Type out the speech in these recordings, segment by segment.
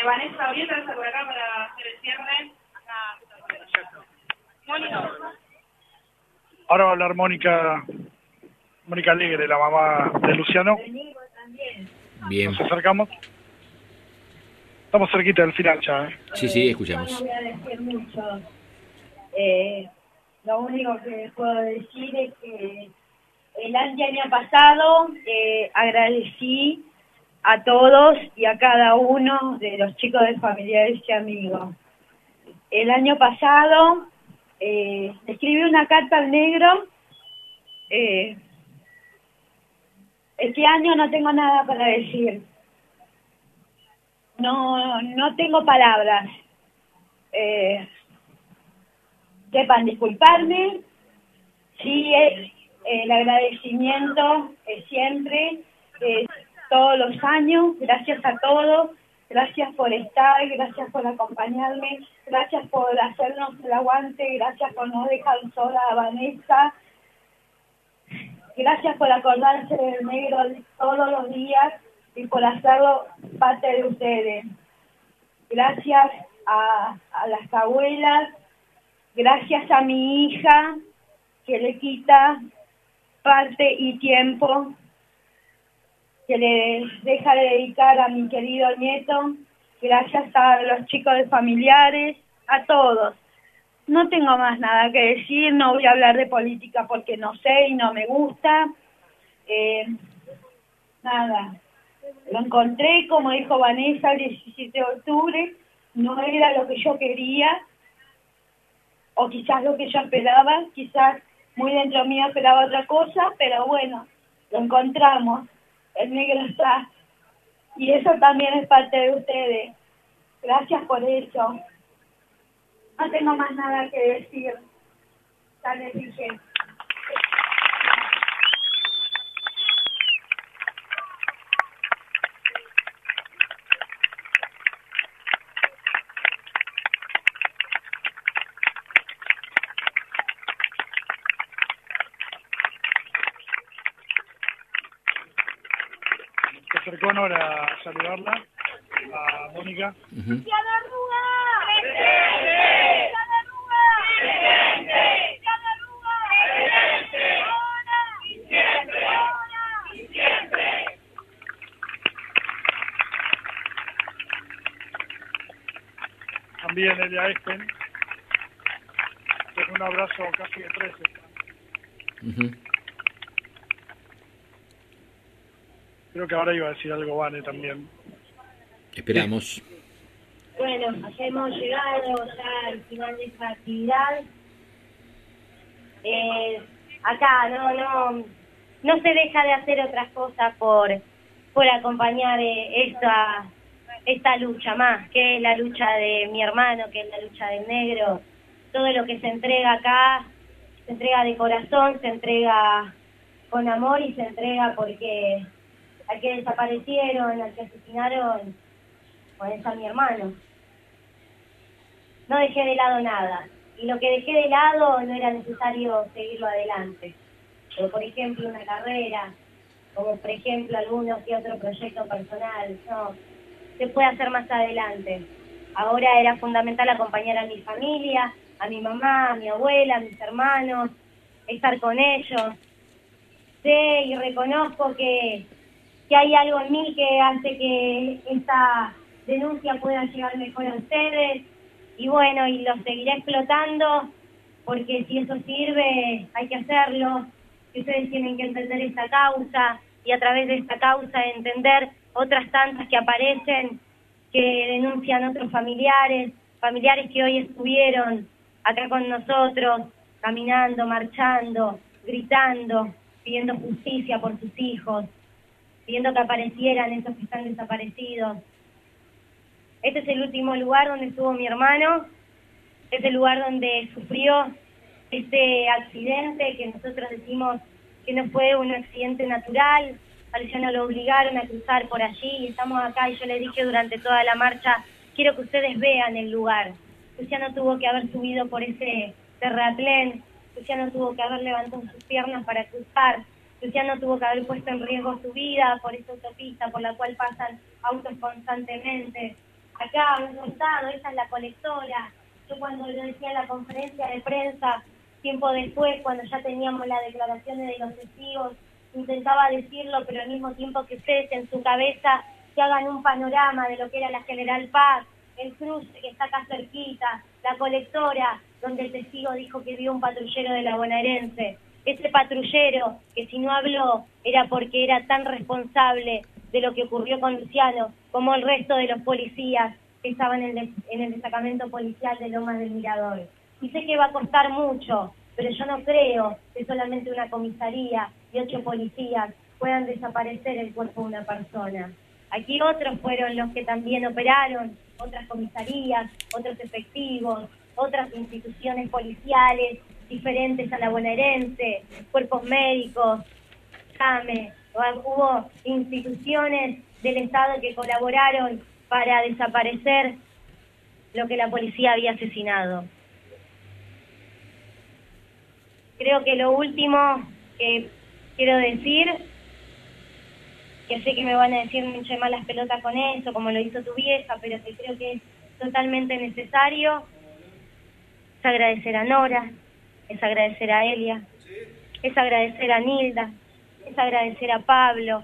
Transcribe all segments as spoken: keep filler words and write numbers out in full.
Vanessa Orieta está por acá para hacer el cierre. Mónica. Ahora va a hablar Mónica, Mónica Alegre, la mamá de Luciano. Bien. Nos acercamos. Estamos cerquita del final ya, ¿eh? Sí, sí, escuchamos. No voy a decir mucho. Eh, lo único que puedo decir es que el año pasado eh, agradecí a todos y a cada uno de los chicos de familiares y amigos. El año pasado eh, escribí una carta al negro. Eh, este año no tengo nada para decir. No, no tengo palabras. Eh, sepan disculparme. Sí, eh, el agradecimiento es siempre, eh, todos los años. Gracias a todos. Gracias por estar, gracias por acompañarme, gracias por hacernos el aguante, gracias por no dejar sola a Vanessa, gracias por acordarse del negro todos los días y por hacerlo parte de ustedes. Gracias a, a las abuelas, gracias a mi hija que le quita parte y tiempo que le deja de dedicar a mi querido nieto, gracias a los chicos de familiares, a todos. No tengo más nada que decir, no voy a hablar de política porque no sé y no me gusta. Eh, nada, lo encontré, como dijo Vanessa, el diecisiete de octubre, no era lo que yo quería, o quizás lo que yo esperaba, quizás muy dentro mío esperaba otra cosa, pero bueno, lo encontramos. El negro está, y eso también es parte de ustedes. Gracias por eso. No tengo más nada que decir. Ya les dije. Se acercó ahora a saludarla, a Mónica. Uh-huh. También Elia Espen, con un abrazo casi de tres. Uh-huh. Creo que ahora iba a decir algo Vane también. Esperamos. Bueno, hemos llegado ya al final de esta actividad. Eh, acá no no no se deja de hacer otras cosas por por acompañar eh, esta esta lucha más, que es la lucha de mi hermano, que es la lucha del negro. Todo lo que se entrega acá se entrega de corazón, se entrega con amor y se entrega porque al que desaparecieron, al que asesinaron, pues es a mi hermano. No dejé de lado nada. Y lo que dejé de lado no era necesario seguirlo adelante. Pero, por ejemplo, una carrera, como por ejemplo alguno que otro proyecto personal, no, se puede hacer más adelante. Ahora era fundamental acompañar a mi familia, a mi mamá, a mi abuela, a mis hermanos, estar con ellos. Sé y reconozco que, que hay algo en mí que hace que esta denuncia pueda llegar mejor a ustedes. Y bueno, y lo seguiré explotando, porque si eso sirve, hay que hacerlo. Que ustedes tienen que entender esta causa, y a través de esta causa entender otras tantas que aparecen, que denuncian otros familiares, familiares que hoy estuvieron acá con nosotros, caminando, marchando, gritando, pidiendo justicia por sus hijos, pidiendo que aparecieran esos que están desaparecidos. Este es el último lugar donde estuvo mi hermano, es el lugar donde sufrió este accidente que nosotros decimos que no fue un accidente natural. A Luciano lo obligaron a cruzar por allí y estamos acá, y yo le dije durante toda la marcha, quiero que ustedes vean el lugar. Luciano tuvo que haber subido por ese terraplén, Luciano tuvo que haber levantado sus piernas para cruzar, Luciano tuvo que haber puesto en riesgo su vida por esa autopista por la cual pasan autos constantemente. acá a un costado, ella es la colectora. Yo cuando lo decía en la conferencia de prensa, tiempo después, cuando ya teníamos las declaraciones de los testigos, intentaba decirlo, pero al mismo tiempo que ustedes en su cabeza se hagan un panorama de lo que era la General Paz, el cruce que está acá cerquita, la colectora, donde el testigo dijo que vio un patrullero de la bonaerense. Ese patrullero, que si no habló, era porque era tan responsable de lo que ocurrió con Luciano, como el resto de los policías que estaban en el, en el destacamento policial de Lomas del Mirador. Y sé que va a costar mucho, pero yo no creo que solamente una comisaría y ocho policías puedan desaparecer el cuerpo de una persona. Aquí otros fueron los que también operaron, otras comisarías, otros efectivos, otras instituciones policiales diferentes a la bonaerense, cuerpos médicos, SAME, hubo instituciones del Estado que colaboraron para desaparecer lo que la policía había asesinado. Creo que lo último que quiero decir, que sé que me van a decir muchas malas pelotas con eso, como lo hizo tu vieja, pero que creo que es totalmente necesario, es agradecer a Nora, es agradecer a Elia, es agradecer a Nilda, es agradecer a Pablo.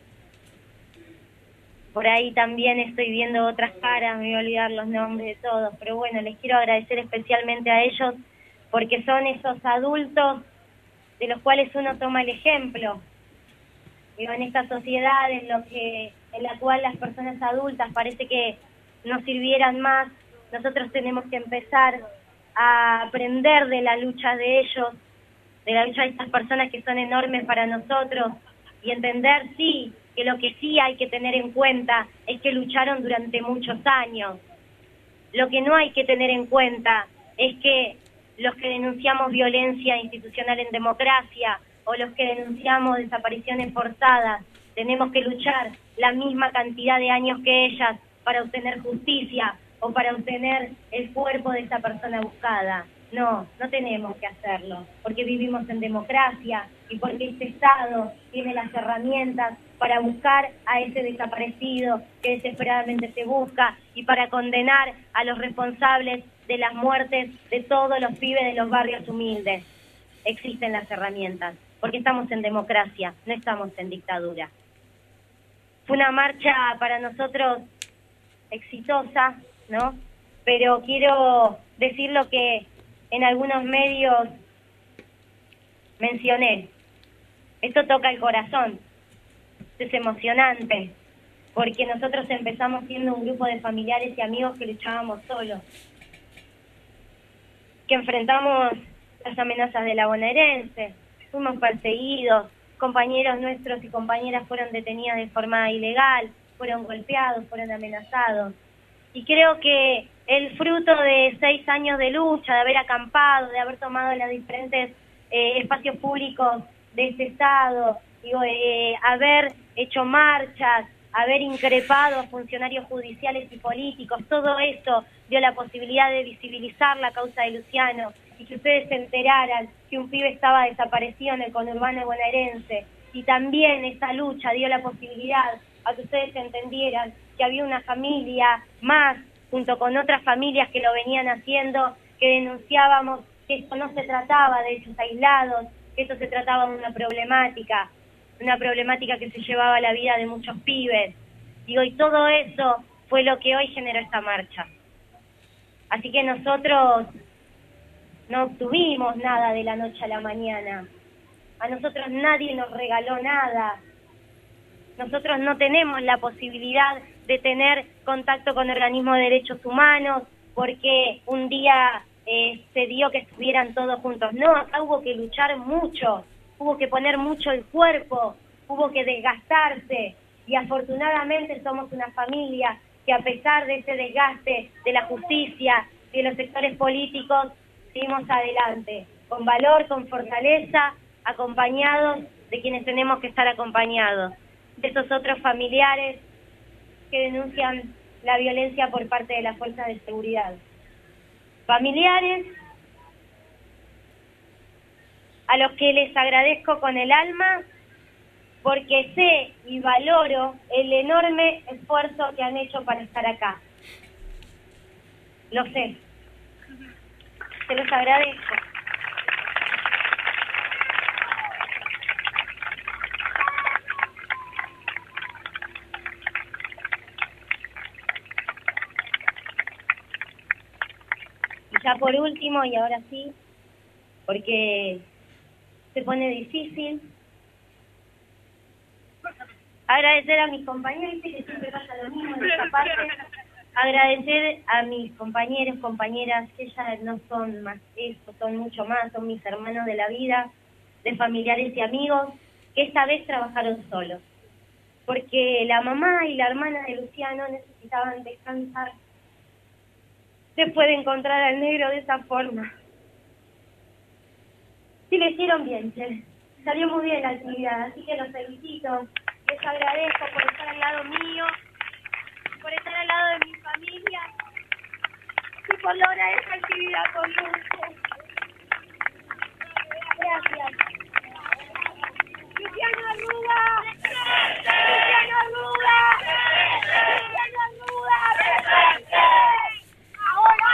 Por ahí también estoy viendo otras caras, me voy a olvidar los nombres de todos, pero bueno, les quiero agradecer especialmente a ellos porque son esos adultos de los cuales uno toma el ejemplo. Digo, en esta sociedad en, lo que, en la cual las personas adultas parece que no sirvieran más, nosotros tenemos que empezar a aprender de la lucha de ellos, de la lucha de estas personas que son enormes para nosotros, y entender, sí, que lo que sí hay que tener en cuenta es que lucharon durante muchos años. Lo que no hay que tener en cuenta es que los que denunciamos violencia institucional en democracia o los que denunciamos desapariciones forzadas, tenemos que luchar la misma cantidad de años que ellas para obtener justicia o para obtener el cuerpo de esa persona buscada. No, no tenemos que hacerlo, porque vivimos en democracia y porque este Estado tiene las herramientas para buscar a ese desaparecido que desesperadamente se busca y para condenar a los responsables de las muertes de todos los pibes de los barrios humildes. Existen las herramientas, porque estamos en democracia, no estamos en dictadura. Fue una marcha para nosotros exitosa, ¿no? Pero quiero decir lo que en algunos medios mencioné. Esto toca el corazón, es emocionante, porque nosotros empezamos siendo un grupo de familiares y amigos que luchábamos solos, que enfrentamos las amenazas de la bonaerense, fuimos perseguidos, compañeros nuestros y compañeras fueron detenidas de forma ilegal, fueron golpeados, fueron amenazados. Y creo que el fruto de seis años de lucha, de haber acampado, de haber tomado los diferentes eh, espacios públicos de este Estado, digo, eh, haber hecho marchas, haber increpado a funcionarios judiciales y políticos, todo eso dio la posibilidad de visibilizar la causa de Luciano y que ustedes se enteraran que un pibe estaba desaparecido en el conurbano bonaerense. Y también esa lucha dio la posibilidad a que ustedes entendieran que había una familia más, junto con otras familias que lo venían haciendo, que denunciábamos que esto no se trataba de hechos aislados, que esto se trataba de una problemática, una problemática que se llevaba la vida de muchos pibes. Digo, y todo eso fue lo que hoy generó esta marcha. Así que nosotros no obtuvimos nada de la noche a la mañana. A nosotros nadie nos regaló nada. Nosotros no tenemos la posibilidad de tener contacto con organismos de derechos humanos porque un día eh, se dio que estuvieran todos juntos. No, acá hubo que luchar mucho, hubo que poner mucho el cuerpo, hubo que desgastarse y afortunadamente somos una familia que a pesar de ese desgaste de la justicia, de los sectores políticos, seguimos adelante, con valor, con fortaleza, acompañados de quienes tenemos que estar acompañados, de esos otros familiares que denuncian la violencia por parte de las fuerzas de seguridad. Familiares a los que les agradezco con el alma porque sé y valoro el enorme esfuerzo que han hecho para estar acá. Lo sé. Se los agradezco. Y ya por último, y ahora sí, porque se pone difícil, agradecer a mis compañeros, viste que siempre pasa lo mismo en esta parte, agradecer a mis compañeros, compañeras, que ya no son más eso, son mucho más, son mis hermanos de la vida, de familiares y amigos, que esta vez trabajaron solos, porque la mamá y la hermana de Luciano necesitaban descansar después de encontrar al negro de esa forma. Sí, lo hicieron bien, che. Salió muy bien la actividad, así que los felicito. Les agradezco por estar al lado mío, por estar al lado de mi familia y por lograr esta actividad con ustedes. Gracias. Luciano Arruga. Luciano Arruga. Luciano Arruga. Ahora.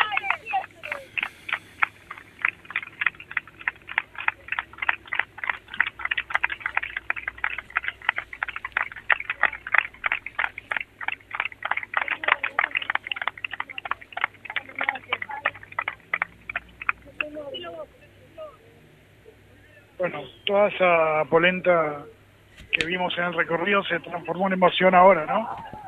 Bueno, toda esa polenta que vimos en el recorrido se transformó en emoción ahora, ¿no?